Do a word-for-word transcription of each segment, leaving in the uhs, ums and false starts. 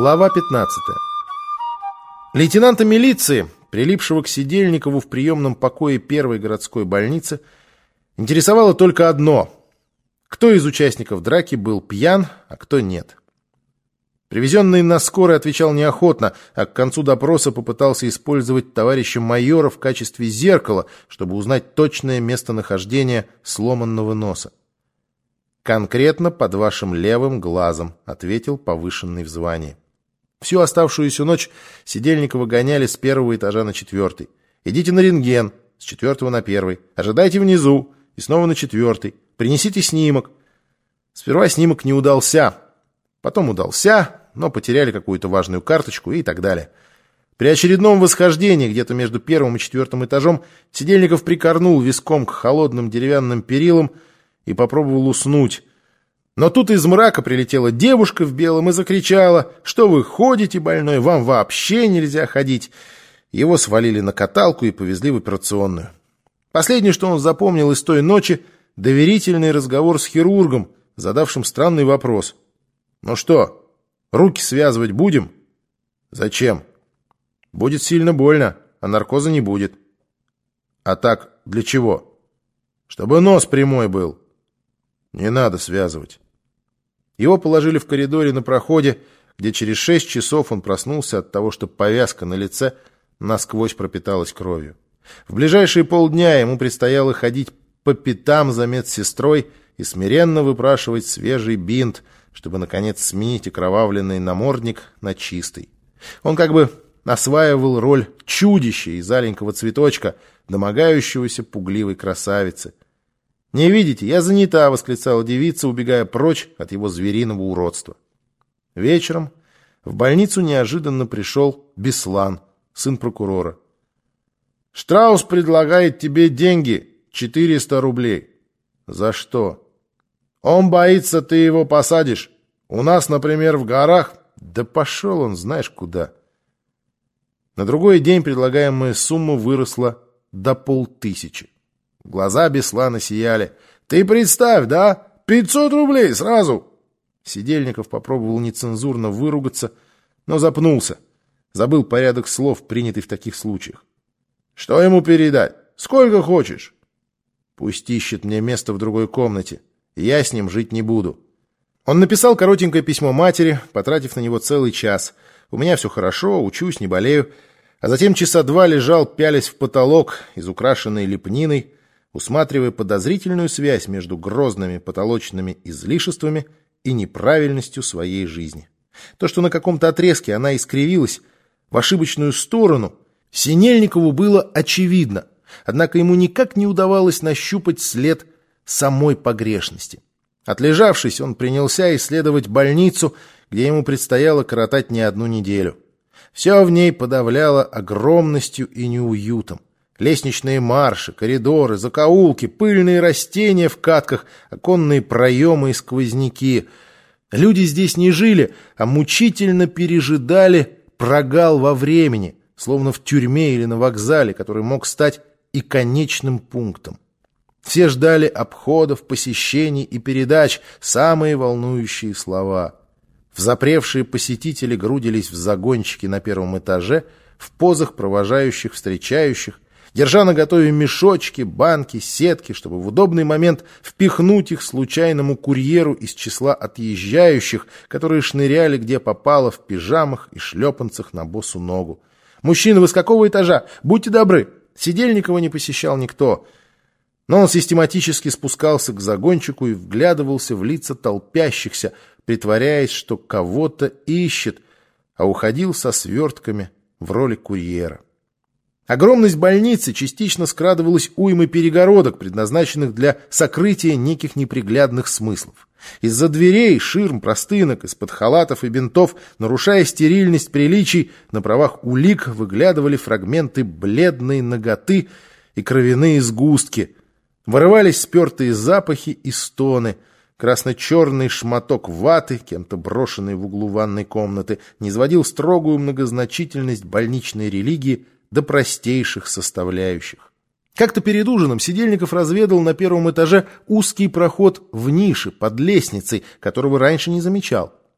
Глава пятнадцатая. Лейтенанта милиции, прилипшего к Сидельникову в приемном покое первой городской больницы, интересовало только одно — кто из участников драки был пьян, а кто нет. Привезенный на скорой отвечал неохотно, а к концу допроса попытался использовать товарища майора в качестве зеркала, чтобы узнать точное местонахождение сломанного носа. «Конкретно под вашим левым глазом», — ответил повышенный в звании. Всю оставшуюся ночь Сидельникова гоняли с первого этажа на четвертый. «Идите на рентген», с четвертого на первый. «Ожидайте внизу», и снова на четвертый. «Принесите снимок». Сперва снимок не удался, потом удался, но потеряли какую-то важную карточку и так далее. При очередном восхождении, где-то между первым и четвертым этажом, Сидельников прикорнул виском к холодным деревянным перилам и попробовал уснуть. Но тут из мрака прилетела девушка в белом и закричала: «Что вы ходите, больной? Вам вообще нельзя ходить!» Его свалили на каталку и повезли в операционную. Последнее, что он запомнил из той ночи, доверительный разговор с хирургом, задавшим странный вопрос. «Ну что, руки связывать будем?» «Зачем?» «Будет сильно больно, а наркоза не будет». «А так для чего?» «Чтобы нос прямой был». «Не надо связывать». Его положили в коридоре на проходе, где через шесть часов он проснулся от того, что повязка на лице насквозь пропиталась кровью. В ближайшие полдня ему предстояло ходить по пятам за медсестрой и смиренно выпрашивать свежий бинт, чтобы, наконец, сменить окровавленный намордник на чистый. Он как бы осваивал роль чудища из аленького цветочка, домогающегося пугливой красавицы. «Не видите, я занята!» — восклицала девица, убегая прочь от его звериного уродства. Вечером в больницу неожиданно пришел Беслан, сын прокурора. «Штраус предлагает тебе деньги, четыреста рублей». «За что?» «Он боится, ты его посадишь. У нас, например, в горах...» «Да пошел он, знаешь куда». На другой день предлагаемая сумма выросла до полтысячи. Глаза Беслана сияли. «Ты представь, да? Пятьсот рублей сразу!» Сидельников попробовал нецензурно выругаться, но запнулся. Забыл порядок слов, принятый в таких случаях. «Что ему передать? Сколько хочешь?» «Пусть ищет мне место в другой комнате. Я с ним жить не буду». Он написал коротенькое письмо матери, потратив на него целый час. «У меня все хорошо, учусь, не болею». А затем часа два лежал, пялясь в потолок, изукрашенный лепниной, усматривая подозрительную связь между грозными потолочными излишествами и неправильностью своей жизни. То, что на каком-то отрезке она искривилась в ошибочную сторону, Синельникову было очевидно, однако ему никак не удавалось нащупать след самой погрешности. Отлежавшись, он принялся исследовать больницу, где ему предстояло коротать не одну неделю. Все в ней подавляло огромностью и неуютом. Лестничные марши, коридоры, закоулки, пыльные растения в катках, оконные проемы и сквозняки. Люди здесь не жили, а мучительно пережидали прогал во времени, словно в тюрьме или на вокзале, который мог стать и конечным пунктом. Все ждали обходов, посещений и передач, самые волнующие слова. Взапревшие посетители грудились в загончике на первом этаже, в позах провожающих встречающих, держа наготове мешочки, банки, сетки, чтобы в удобный момент впихнуть их случайному курьеру из числа отъезжающих, которые шныряли где попало в пижамах и шлепанцах на босу ногу. «Мужчина, вы с какого этажа? Будьте добры!» Сидельникова не посещал никто. Но он систематически спускался к загончику и вглядывался в лица толпящихся, притворяясь, что кого-то ищет, а уходил со свертками в роли курьера. Огромность больницы частично скрадывалась уймой перегородок, предназначенных для сокрытия неких неприглядных смыслов. Из-за дверей, ширм, простынок, из-под халатов и бинтов, нарушая стерильность приличий, на правах улик выглядывали фрагменты бледной наготы и кровяные сгустки. Вырывались спертые запахи и стоны. Красно-черный шматок ваты, кем-то брошенный в углу ванной комнаты, низводил строгую многозначительность больничной религии до простейших составляющих. Как-то перед ужином Сидельников разведал на первом этаже узкий проход в нише под лестницей, которого раньше не замечал.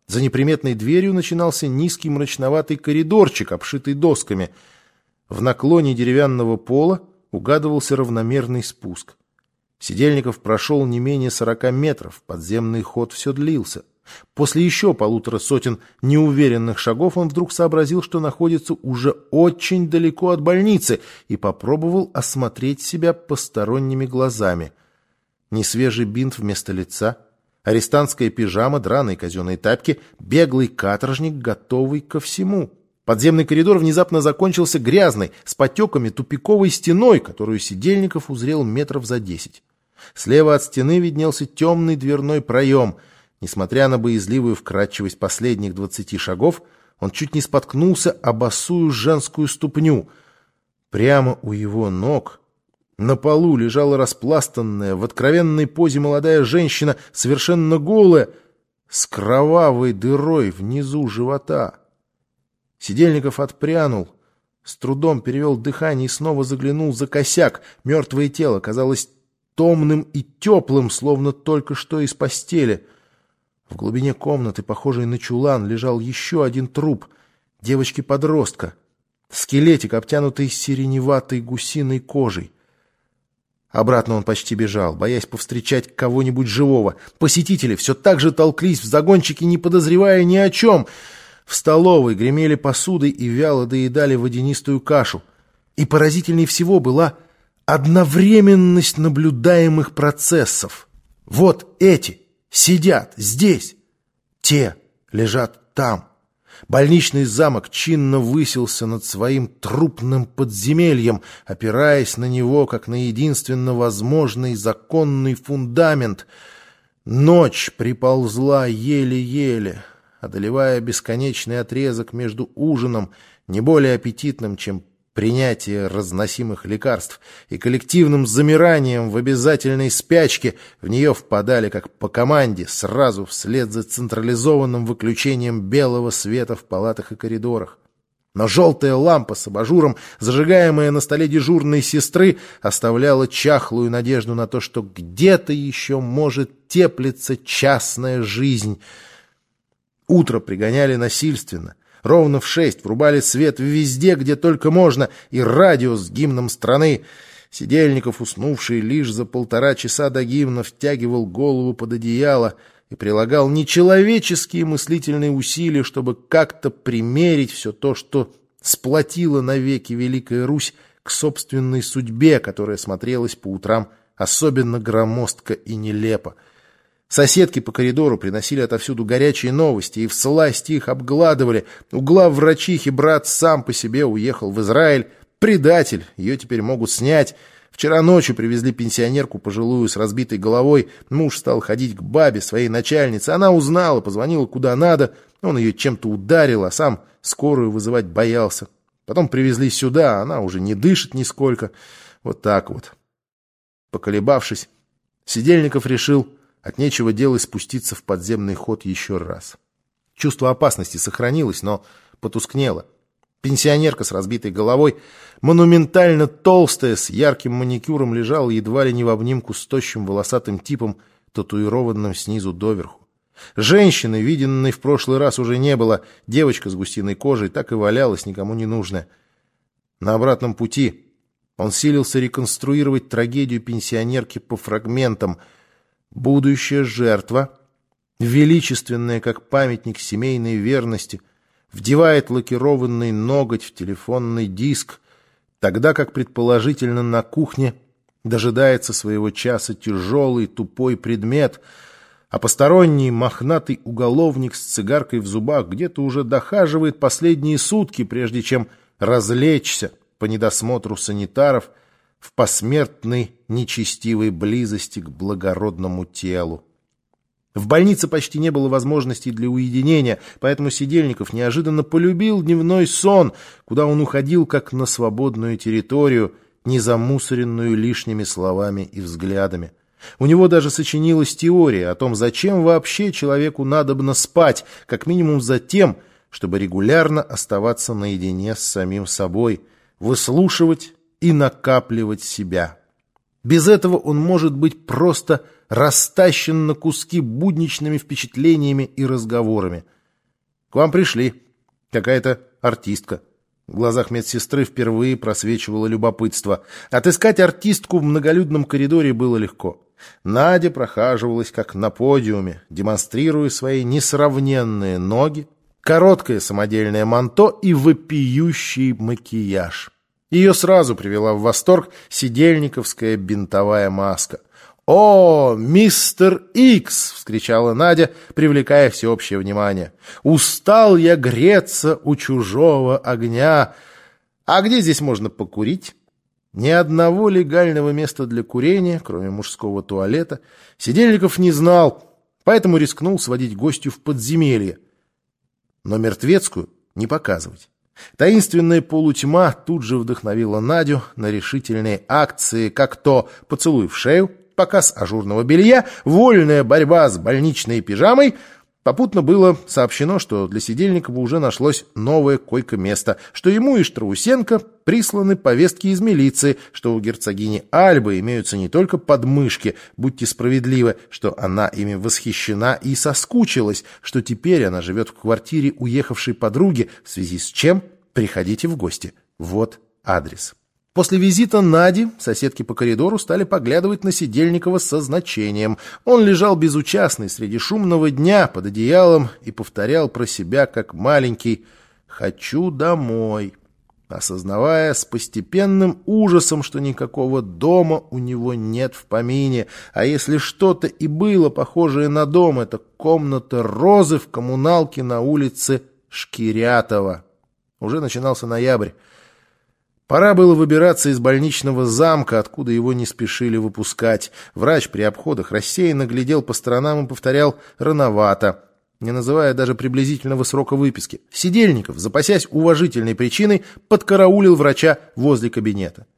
За неприметной дверью начинался низкий мрачноватый коридорчик, обшитый досками. В наклоне деревянного пола угадывался равномерный спуск. Сидельников прошел не менее сорока метров, подземный ход все длился. После еще полутора сотен неуверенных шагов он вдруг сообразил, что находится уже очень далеко от больницы, и попробовал осмотреть себя посторонними глазами. Несвежий бинт вместо лица, арестантская пижама, драные казенные тапки, беглый каторжник, готовый ко всему. Подземный коридор внезапно закончился грязной, с потеками тупиковой стеной, которую Сидельников узрел метров за десять. Слева от стены виднелся темный дверной проем. Несмотря на боязливую вкрадчивость последних двадцати шагов, он чуть не споткнулся о босую женскую ступню. Прямо у его ног на полу лежала распластанная в откровенной позе молодая женщина, совершенно голая, с кровавой дырой внизу живота. Сидельников отпрянул, с трудом перевел дыхание и снова заглянул за косяк. Мертвое тело казалось томным и теплым, словно только что из постели. В глубине комнаты, похожей на чулан, лежал еще один труп девочки-подростка. Скелетик, обтянутый сиреневатой гусиной кожей. Обратно он почти бежал, боясь повстречать кого-нибудь живого. Посетители все так же толклись в загончике, не подозревая ни о чем. В столовой гремели посудой и вяло доедали водянистую кашу. И поразительней всего была одновременность наблюдаемых процессов. Вот эти сидят здесь, те лежат там. Больничный замок чинно высился над своим трупным подземельем, опираясь на него, как на единственно возможный законный фундамент. Ночь приползла еле-еле, одолевая бесконечный отрезок между ужином, не более аппетитным, чем принятие разносимых лекарств, и коллективным замиранием в обязательной спячке. В нее впадали, как по команде, сразу вслед за централизованным выключением белого света в палатах и коридорах. Но желтая лампа с абажуром, зажигаемая на столе дежурной сестры, оставляла чахлую надежду на то, что где-то еще может теплиться частная жизнь. Утро пригоняли насильственно. Ровно в шесть врубали свет везде, где только можно, и радио с гимном страны. Сидельников, уснувший лишь за полтора часа до гимна, втягивал голову под одеяло и прилагал нечеловеческие мыслительные усилия, чтобы как-то примерить все то, что сплотило навеки Великая Русь, к собственной судьбе, которая смотрелась по утрам особенно громоздко и нелепо. Соседки по коридору приносили отовсюду горячие новости и всласть их обгладывали. У главврачихи брат сам по себе уехал в Израиль. Предатель, ее теперь могут снять. Вчера ночью привезли пенсионерку пожилую с разбитой головой. Муж стал ходить к бабе, своей начальнице. Она узнала, позвонила куда надо. Он ее чем-то ударил, а сам скорую вызывать боялся. Потом привезли сюда, она уже не дышит нисколько. Вот так вот. Поколебавшись, Сидельников решил от нечего делать спуститься в подземный ход еще раз. Чувство опасности сохранилось, но потускнело. Пенсионерка с разбитой головой, монументально толстая, с ярким маникюром, лежала едва ли не в обнимку с тощим волосатым типом, татуированным снизу доверху. Женщины, виденной в прошлый раз, уже не было. Девочка с гусиной кожей так и валялась, никому не нужная. На обратном пути он силился реконструировать трагедию пенсионерки по фрагментам. Будущая жертва, величественная как памятник семейной верности, вдевает лакированный ноготь в телефонный диск, тогда как, предположительно, на кухне дожидается своего часа тяжелый тупой предмет, а посторонний мохнатый уголовник с цигаркой в зубах где-то уже дохаживает последние сутки, прежде чем развлечься по недосмотру санитаров в посмертной нечестивой близости к благородному телу. В больнице почти не было возможностей для уединения, поэтому Сидельников неожиданно полюбил дневной сон, куда он уходил как на свободную территорию, не замусоренную лишними словами и взглядами. У него даже сочинилась теория о том, зачем вообще человеку надобно спать, как минимум за тем, чтобы регулярно оставаться наедине с самим собой, выслушивать и накапливать себя. Без этого он может быть просто растащен на куски будничными впечатлениями и разговорами. вам пришли. Какая-то артистка». В глазах медсестры впервые просвечивало любопытство. Отыскать артистку в многолюдном коридоре было легко. Надя прохаживалась как на подиуме, демонстрируя свои несравненные ноги, короткое самодельное манто и вопиющий макияж. Ее сразу привела в восторг сидельниковская бинтовая маска. «О, мистер Икс!» — вскричала Надя, привлекая всеобщее внимание. «Устал я греться у чужого огня. А где здесь можно покурить?» Ни одного легального места для курения, кроме мужского туалета, Сидельников не знал, поэтому рискнул сводить гостью в подземелье. Но мертвецкую не показывать. Таинственная полутьма тут же вдохновила Надю на решительные акции, как то поцелуй в шею, показ ажурного белья, вольная борьба с больничной пижамой. Попутно было сообщено, что для Сидельникова уже нашлось новое койко-место, что ему и Штраусенко присланы повестки из милиции, что у герцогини Альбы имеются не только подмышки, будьте справедливы, что она ими восхищена и соскучилась, что теперь она живет в квартире уехавшей подруги, в связи с чем приходите в гости. Вот адрес. После визита Нади соседки по коридору стали поглядывать на Сидельникова со значением. Он лежал безучастный среди шумного дня под одеялом и повторял про себя, как маленький, «хочу домой», осознавая с постепенным ужасом, что никакого дома у него нет в помине, а если что-то и было похожее на дом, это комната Розы в коммуналке на улице Шкирятова. Уже начинался ноябрь. Пора было выбираться из больничного замка, откуда его не спешили выпускать. Врач при обходах рассеянно глядел по сторонам и повторял «рановато», не называя даже приблизительного срока выписки. Сидельников, запасясь уважительной причиной, подкараулил врача возле кабинета.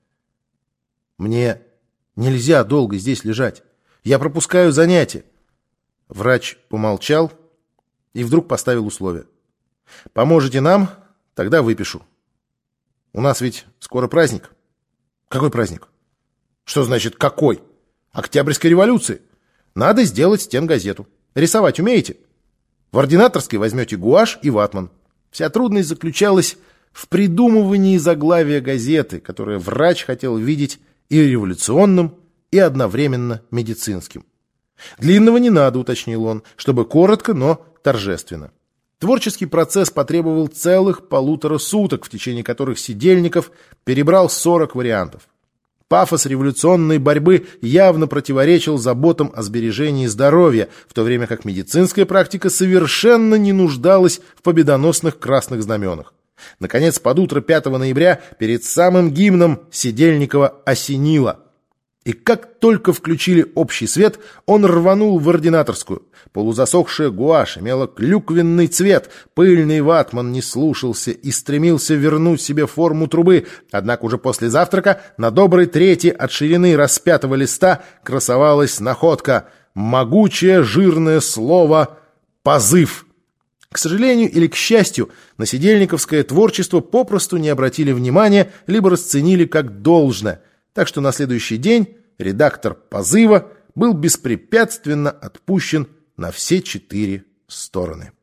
«Мне нельзя долго здесь лежать. Я пропускаю занятия». Врач помолчал и вдруг поставил условие. «Поможете нам? Тогда выпишу. У нас ведь скоро праздник». «Какой праздник?» «Что значит «какой»? Октябрьской революции. Надо сделать стенгазету. Рисовать умеете? В ординаторской возьмете гуашь и ватман». Вся трудность заключалась в придумывании заглавия газеты, которое врач хотел видеть и революционным, и одновременно медицинским. «Длинного не надо», — уточнил он, чтобы коротко, но торжественно. Творческий процесс потребовал целых полутора суток, в течение которых Сидельников перебрал сорок вариантов. Пафос революционной борьбы явно противоречил заботам о сбережении здоровья, в то время как медицинская практика совершенно не нуждалась в победоносных красных знаменах. Наконец, под утро пятого ноября, перед самым гимном, Сидельникова осенило. И как только включили общий свет, он рванул в ординаторскую. Полузасохшая гуашь имела клюквенный цвет, пыльный ватман не слушался и стремился вернуть себе форму трубы, однако уже после завтрака на доброй трети от ширины распятого листа красовалась находка — могучее жирное слово «позыв». К сожалению или к счастью, на сидельниковское творчество попросту не обратили внимания, либо расценили как должное, так что на следующий день редактор «Позыва» был беспрепятственно отпущен на все четыре стороны.